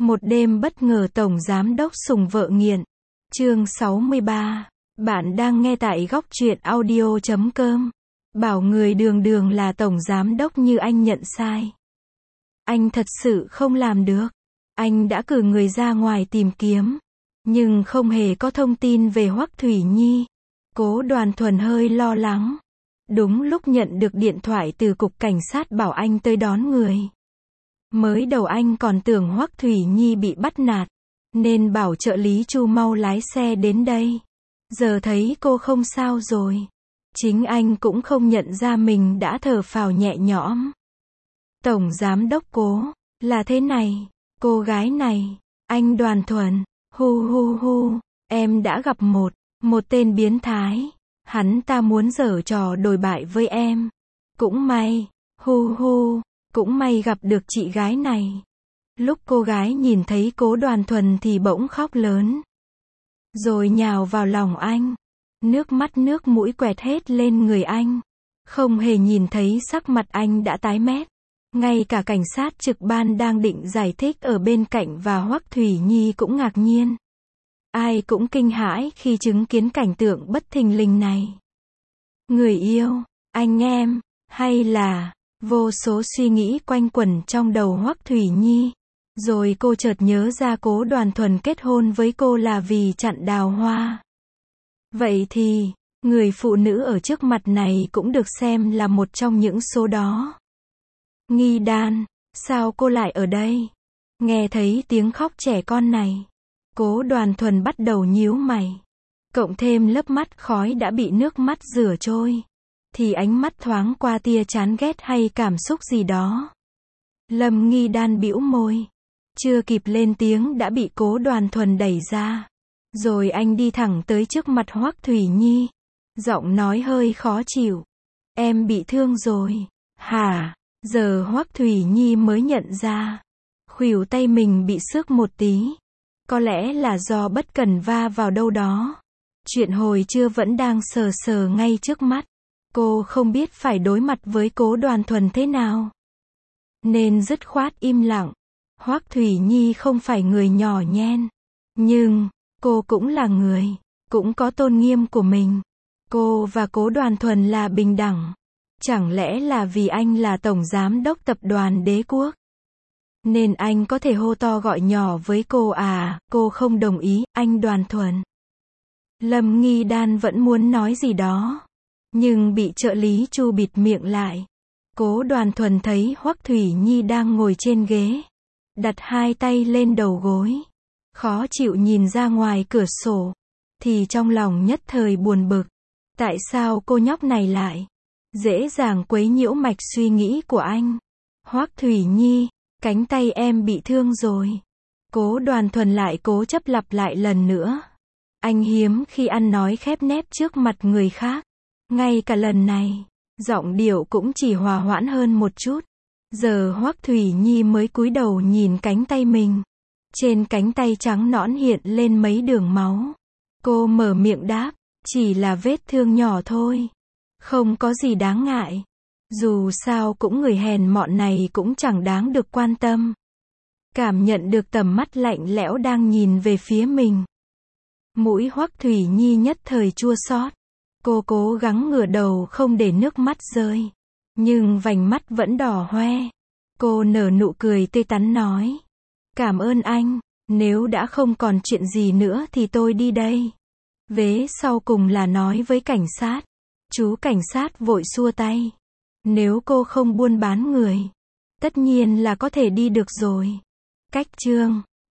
Một đêm bất ngờ Tổng Giám đốc sủng vợ nghiện. Chương 63. Bạn đang nghe tại góc truyện audio.com. Bảo người đường đường là Tổng Giám đốc như anh nhận sai. Anh thật sự không làm được. Anh đã cử người ra ngoài tìm kiếm, nhưng không hề có thông tin về Hoắc Thủy Nhi. Cố Đoàn Thuần hơi lo lắng. Đúng lúc nhận được điện thoại từ cục cảnh sát bảo anh tới đón người. Mới đầu anh còn tưởng Hoắc Thủy Nhi bị bắt nạt, nên bảo trợ lý Chu mau lái xe đến đây. Giờ thấy cô không sao rồi, chính anh cũng không nhận ra mình đã thở phào nhẹ nhõm. Tổng Giám đốc Cố, là thế này, cô gái này, anh Đoàn Thuần, hu, em đã gặp một tên biến thái. Hắn ta muốn giở trò đồi bại với em. Cũng may, cũng may gặp được chị gái này. Lúc cô gái nhìn thấy Cố Đoàn Thuần thì bỗng khóc lớn, rồi nhào vào lòng anh. Nước mắt nước mũi quẹt hết lên người anh. Không hề nhìn thấy sắc mặt anh đã tái mét. Ngay cả cảnh sát trực ban đang định giải thích ở bên cạnh và Hoắc Thủy Nhi cũng ngạc nhiên. Ai cũng kinh hãi khi chứng kiến cảnh tượng bất thình lình này. Người yêu, anh em, hay là... Vô số suy nghĩ quanh quẩn trong đầu Hoắc Thủy Nhi. Rồi cô chợt nhớ ra Cố Đoàn Thuần kết hôn với cô là vì chặn Đào Hoa. Vậy thì, người phụ nữ ở trước mặt này cũng được xem là một trong những số đó. Nghi Đan, sao cô lại ở đây? Nghe thấy tiếng khóc trẻ con này, Cố Đoàn Thuần bắt đầu nhíu mày. Cộng thêm lớp mắt khói đã bị nước mắt rửa trôi, thì ánh mắt thoáng qua tia chán ghét hay cảm xúc gì đó. Lâm Nghi Đan bĩu môi, chưa kịp lên tiếng đã bị Cố Đoàn Thuần đẩy ra. Rồi anh đi thẳng tới trước mặt Hoắc Thủy Nhi, giọng nói hơi khó chịu. Em bị thương rồi, hả? Giờ Hoắc Thủy Nhi mới nhận ra, khuỷu tay mình bị xước một tí. Có lẽ là do bất cẩn va vào đâu đó. Chuyện hồi trưa vẫn đang sờ ngay trước mắt. Cô không biết phải đối mặt với Cố Đoàn Thuần thế nào, nên dứt khoát im lặng. Hoắc Thủy Nhi không phải người nhỏ nhen, nhưng cô cũng là người, cũng có tôn nghiêm của mình. Cô và Cố Đoàn Thuần là bình đẳng. Chẳng lẽ là vì anh là Tổng Giám đốc Tập đoàn Đế Quốc, nên anh có thể hô to gọi nhỏ với cô à? Cô không đồng ý, anh Đoàn Thuần. Lâm Nghi Đan vẫn muốn nói gì đó, nhưng bị trợ lý Chu bịt miệng lại. Cố Đoàn Thuần thấy Hoắc Thủy Nhi đang ngồi trên ghế, đặt hai tay lên đầu gối, khó chịu nhìn ra ngoài cửa sổ, thì trong lòng nhất thời buồn bực. Tại sao cô nhóc này lại dễ dàng quấy nhiễu mạch suy nghĩ của anh? Hoắc Thủy Nhi, cánh tay em bị thương rồi. Cố Đoàn Thuần lại cố chấp lặp lại lần nữa. Anh hiếm khi ăn nói khép nép trước mặt người khác. Ngay cả lần này, giọng điệu cũng chỉ hòa hoãn hơn một chút. Giờ Hoắc Thủy Nhi mới cúi đầu nhìn cánh tay mình. Trên cánh tay trắng nõn hiện lên mấy đường máu. Cô mở miệng đáp, chỉ là vết thương nhỏ thôi. Không có gì đáng ngại. Dù sao cũng người hèn mọn này cũng chẳng đáng được quan tâm. Cảm nhận được tầm mắt lạnh lẽo đang nhìn về phía mình, mũi Hoắc Thủy Nhi nhất thời chua xót. Cô cố gắng ngửa đầu không để nước mắt rơi, nhưng vành mắt vẫn đỏ hoe. Cô nở nụ cười tươi tắn nói, cảm ơn anh, nếu đã không còn chuyện gì nữa thì tôi đi đây. Vế sau cùng là nói với cảnh sát. Chú cảnh sát vội xua tay. Nếu cô không buôn bán người, tất nhiên là có thể đi được rồi. Cách chương